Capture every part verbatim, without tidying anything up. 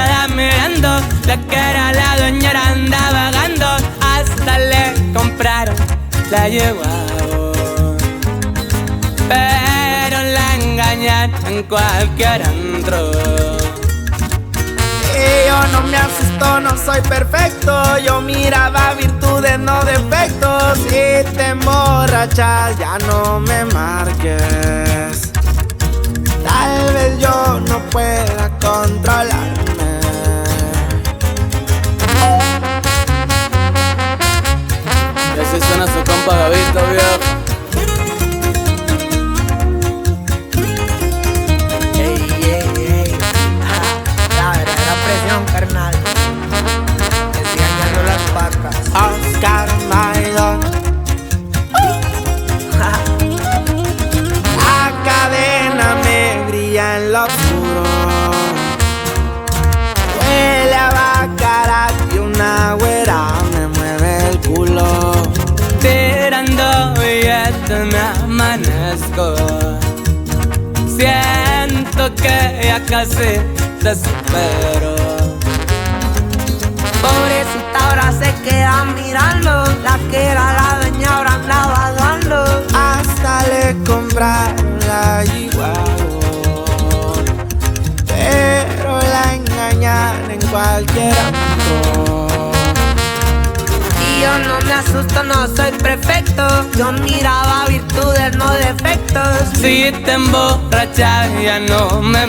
queda mirando. La que era la dueña ahora anda vagando. Hasta le compraron la yegua, pero la engañan en cualquier antro. Y yo no me asusto, no soy perfecto. Yo miraba virtudes, no defectos. Si te emborrachas, ya no me marques. Tal vez yo no pueda controlarme. Y así suena su compa Gavito, viejo. Carnal, enseñando las vacas. Oscar Maidón. La cadena me brilla en lo oscuro. Huele a bacarat y una güera me mueve el culo. Tirando billetes me amanezco. Siento que ya casi te supero. Pobrecita ahora se queda mirando. La que era la dueña ahora anda vagando. Hasta le compraron la yegua, pero la engañan en cualquier ámbito. Y yo no me asusto, no soy perfecto. Yo miraba virtudes, no defectos. Si te emborrachas ya no me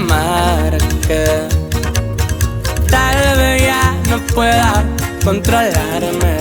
marques. Tal vez ya no pueda controlarme.